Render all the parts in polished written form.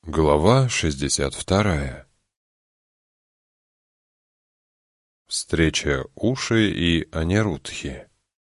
Глава 62. Встреча Уши и Анирудхи.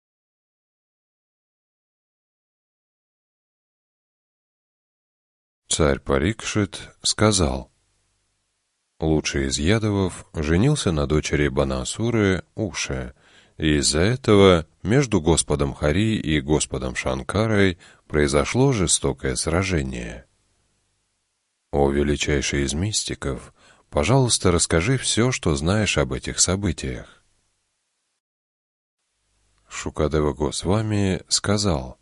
Царь Парикшит сказал: лучший из Ядовов женился на дочери Банасуры Уши, и из-за этого между Господом Хари и Господом Шанкарой произошло жестокое сражение. О величайший из мистиков, пожалуйста, расскажи все, что знаешь об этих событиях. Шукадева Госвами сказал: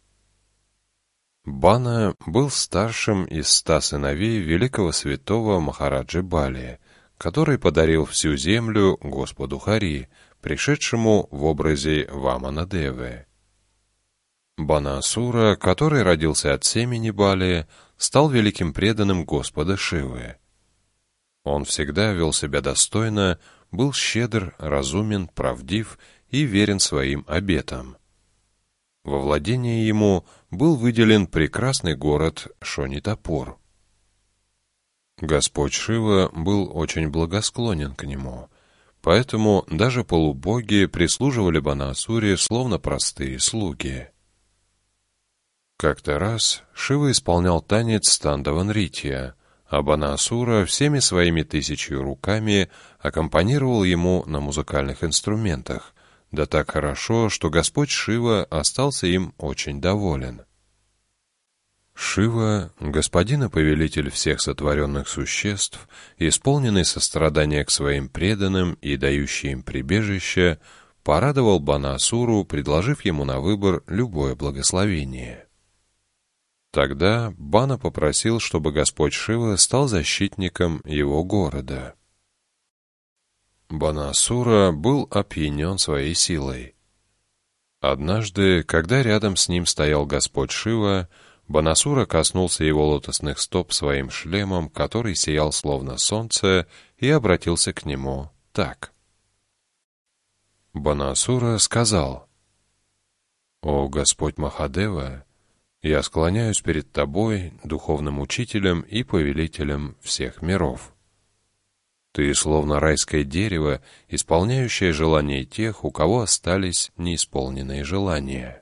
Бана был старшим из 100 сыновей великого святого Махараджи Бали, который подарил всю землю Господу Хари, пришедшему в образе Ваманадевы. Банасура, который родился от семени Бали, стал великим преданным Господа Шивы. Он всегда вел себя достойно, был щедр, разумен, правдив и верен своим обетам. Во владение ему был выделен прекрасный город Шонитапур. Господь Шива был очень благосклонен к нему, поэтому даже полубоги прислуживали Банасуре словно простые слуги. Как-то раз Шива исполнял танец Тандава-нритья, а Банасура всеми своими 1000 руками аккомпанировал ему на музыкальных инструментах, да так хорошо, что Господь Шива остался им очень доволен. Шива, господин и повелитель всех сотворенных существ, исполненный сострадания к своим преданным и дающий им прибежище, порадовал Банасуру, предложив ему на выбор любое благословение. Тогда Бана попросил, чтобы Господь Шива стал защитником его города. Банасура был опьянен своей силой. Однажды, когда рядом с ним стоял Господь Шива, Банасура коснулся его лотосных стоп своим шлемом, который сиял словно солнце, и обратился к нему так. Банасура сказал: «О Господь Махадева, я склоняюсь перед Тобой, духовным учителем и повелителем всех миров. Ты словно райское дерево, исполняющее желания тех, у кого остались неисполненные желания.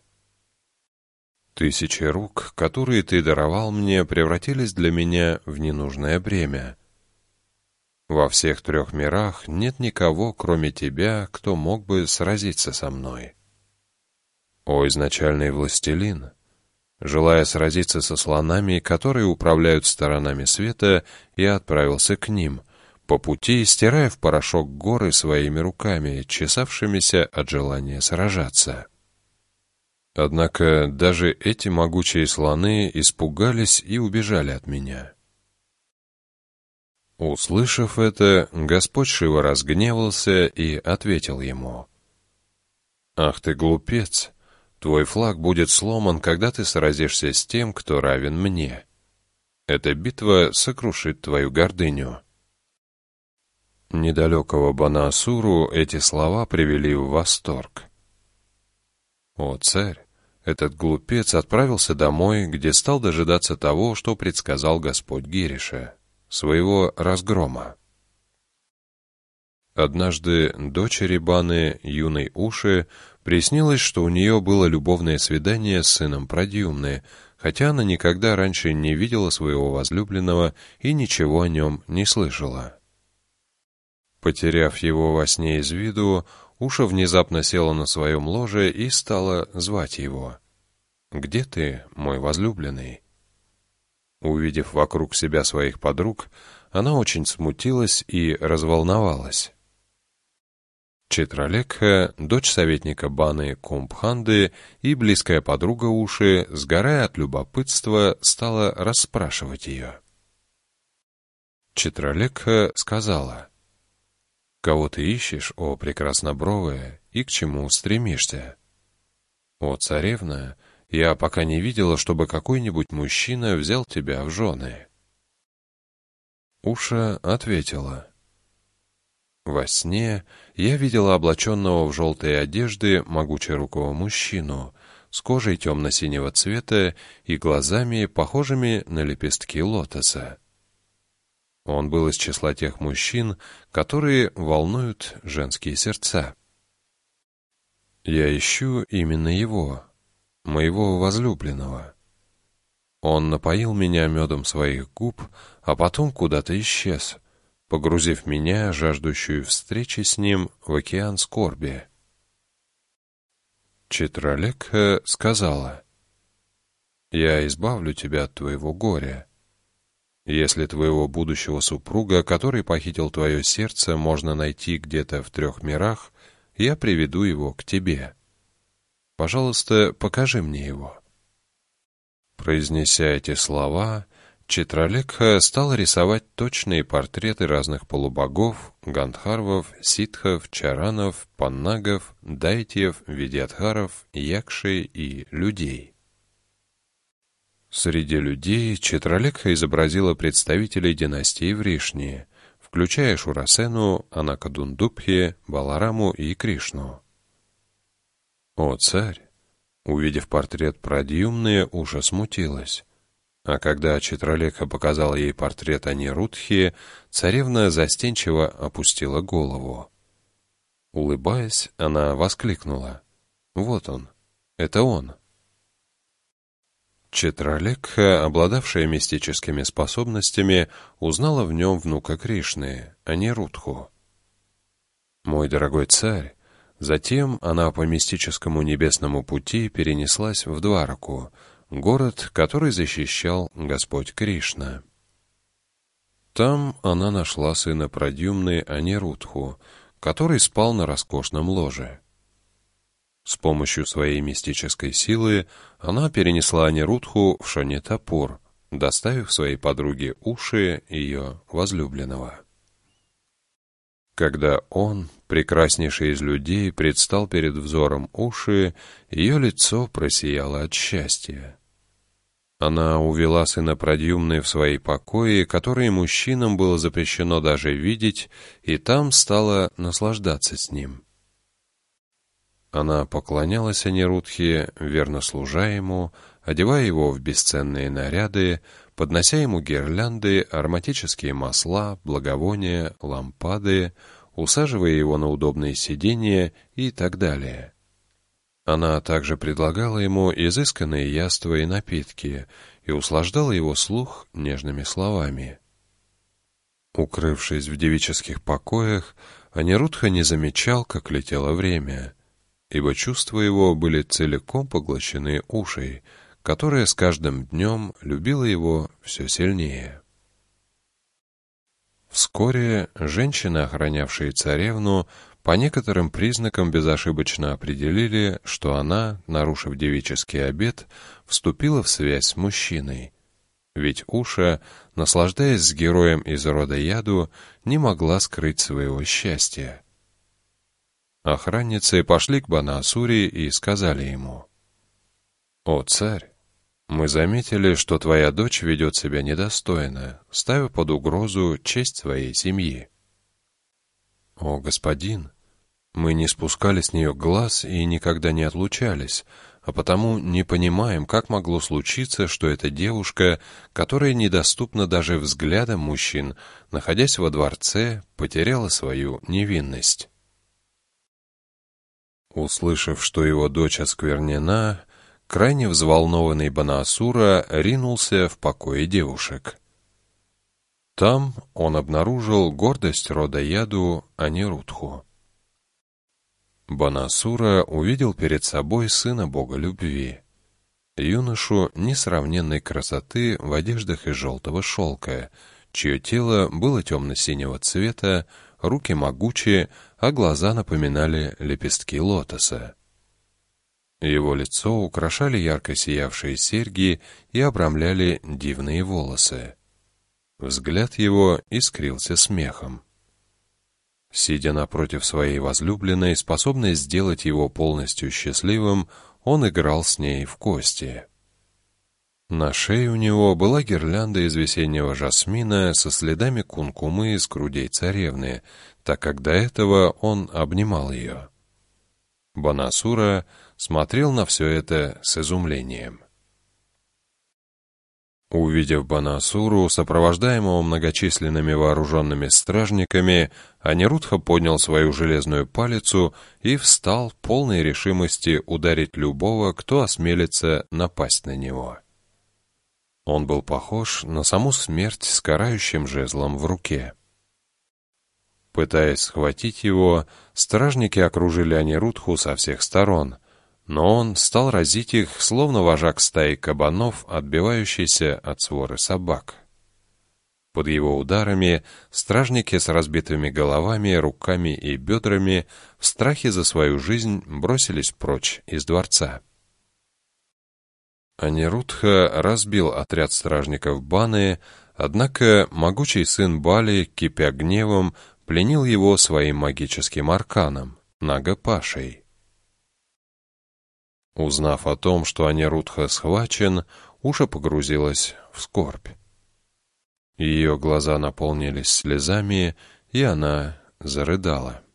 1000 рук, которые Ты даровал мне, превратились для меня в ненужное бремя. Во всех 3 мирах нет никого, кроме Тебя, кто мог бы сразиться со мной. О изначальный властелин! Желая сразиться со слонами, которые управляют сторонами света, я отправился к ним, по пути стирая в порошок горы своими руками, чесавшимися от желания сражаться. Однако даже эти могучие слоны испугались и убежали от меня». Услышав это, Господь Шива разгневался и ответил ему: «Ах ты глупец! Твой флаг будет сломан, когда ты сразишься с тем, кто равен мне. Эта битва сокрушит твою гордыню». Недалекого Банасуру эти слова привели в восторг. «О, царь! Этот глупец отправился домой, где стал дожидаться того, что предсказал Господь Гириша, своего разгрома». Однажды дочери Баны, юной Уши, приснилось, что у нее было любовное свидание с сыном Прадьюмны, хотя она никогда раньше не видела своего возлюбленного и ничего о нем не слышала. Потеряв его во сне из виду, Уша внезапно села на своем ложе и стала звать его. «Где ты, мой возлюбленный?» Увидев вокруг себя своих подруг, она очень смутилась и разволновалась. Читралекха, дочь советника Баны Кумбханды и близкая подруга Уши, сгорая от любопытства, стала расспрашивать ее. Читралекха сказала: «Кого ты ищешь, о прекраснобровая, и к чему стремишься? О царевна, я пока не видела, чтобы какой-нибудь мужчина взял тебя в жены». Уша ответила: «Во сне я видела облаченного в желтые одежды могучерукого мужчину с кожей темно-синего цвета и глазами, похожими на лепестки лотоса. Он был из числа тех мужчин, которые волнуют женские сердца. Я ищу именно его, моего возлюбленного. Он напоил меня медом своих губ, а потом куда-то исчез, погрузив меня, жаждущую встречи с ним, в океан скорби. Читралека сказала: «Я избавлю тебя от твоего горя. Если твоего будущего супруга, который похитил твое сердце, можно найти где-то в 3 мирах, я приведу его к тебе. Пожалуйста, покажи мне его». Произнеся эти слова, Читралекха стала рисовать точные портреты разных полубогов, гандхарвов, ситхов, чаранов, паннагов, дайтьев, видьядхаров, якшей и людей. Среди людей Читралекха изобразила представителей династии Вришни, включая Шурасену, Анакадундубхи, Балараму и Кришну. «О, царь!» Увидев портрет Прадьюмны, Уша смутилась. А когда Читралекха показал ей портрет Анирудхи, царевна застенчиво опустила голову. Улыбаясь, она воскликнула: «Вот он! Это он!» Читралекха, обладавшая мистическими способностями, узнала в нем внука Кришны, Анирудху. «Мой дорогой царь!» Затем она по мистическому небесному пути перенеслась в Двараку, город, который защищал Господь Кришна. Там она нашла сына Прадьюмны Анирудху, который спал на роскошном ложе. С помощью своей мистической силы она перенесла Анирудху в Шанитапур, доставив своей подруге Уши ее возлюбленного. Когда он, прекраснейший из людей, предстал перед взором Уши, ее лицо просияло от счастья. Она увела сына Прадьюмны в свои покои, которые мужчинам было запрещено даже видеть, и там стала наслаждаться с ним. Она поклонялась Анирудхе, верно служа ему, одевая его в бесценные наряды, поднося ему гирлянды, ароматические масла, благовония, лампады, усаживая его на удобные сиденья и так далее. Она также предлагала ему изысканные яства и напитки и услаждала его слух нежными словами. Укрывшись в девических покоях, Анирудха не замечал, как летело время, ибо чувства его были целиком поглощены Ушей, которая с каждым днем любила его все сильнее. Вскоре женщины, охранявшие царевну, по некоторым признакам безошибочно определили, что она, нарушив девический обет, вступила в связь с мужчиной, ведь Уша, наслаждаясь с героем из рода Яду, не могла скрыть своего счастья. Охранницы пошли к Банаасури и сказали ему: «О, царь! Мы заметили, что твоя дочь ведет себя недостойно, ставя под угрозу честь своей семьи». «О, господин, мы не спускали с нее глаз и никогда не отлучались, а потому не понимаем, как могло случиться, что эта девушка, которая недоступна даже взглядам мужчин, находясь во дворце, потеряла свою невинность». Услышав, что его дочь осквернена, крайне взволнованный Банаасура ринулся в покои девушек. Там он обнаружил гордость рода Яду Анирудху. Банаасура увидел перед собой сына бога любви, юношу несравненной красоты в одеждах из желтого шелка, чье тело было темно-синего цвета, руки могучие, а глаза напоминали лепестки лотоса. Его лицо украшали ярко сиявшие серьги и обрамляли дивные волосы. Взгляд его искрился смехом. Сидя напротив своей возлюбленной, способной сделать его полностью счастливым, он играл с ней в кости. На шее у него была гирлянда из весеннего жасмина со следами кункумы с грудей царевны, так как до этого он обнимал ее. Банаасура смотрел на все это с изумлением. Увидев Банасуру, сопровождаемого многочисленными вооруженными стражниками, Анирудха поднял свою железную палицу и встал полной решимости ударить любого, кто осмелится напасть на него. Он был похож на саму смерть с карающим жезлом в руке. Пытаясь схватить его, стражники окружили Анирудху со всех сторон, но он стал разить их, словно вожак стаи кабанов, отбивающийся от своры собак. Под его ударами стражники с разбитыми головами, руками и бедрами в страхе за свою жизнь бросились прочь из дворца. Анирудха разбил отряд стражников Баны, однако могучий сын Бали, кипя гневом, пленил его своим магическим арканом — Нагапашей. Узнав о том, что Анирудха схвачен, Уша погрузилась в скорбь. Ее глаза наполнились слезами, и она зарыдала.